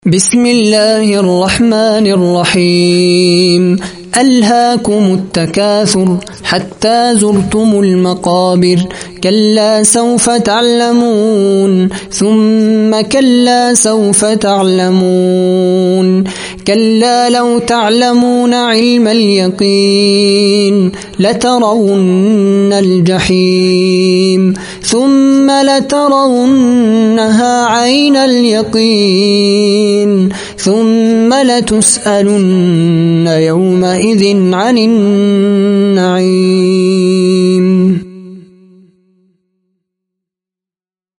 بسم الله الرحمن الرحيم ألهاكم التكاثر حتى زرتم المقابر كلا سوف تعلمون ثم كلا سوف تعلمون كلا لو تعلمون علم اليقين لترون الجحيم ثم لترونها عين اليقين ثم لتسألن يومئذ عن النعيم.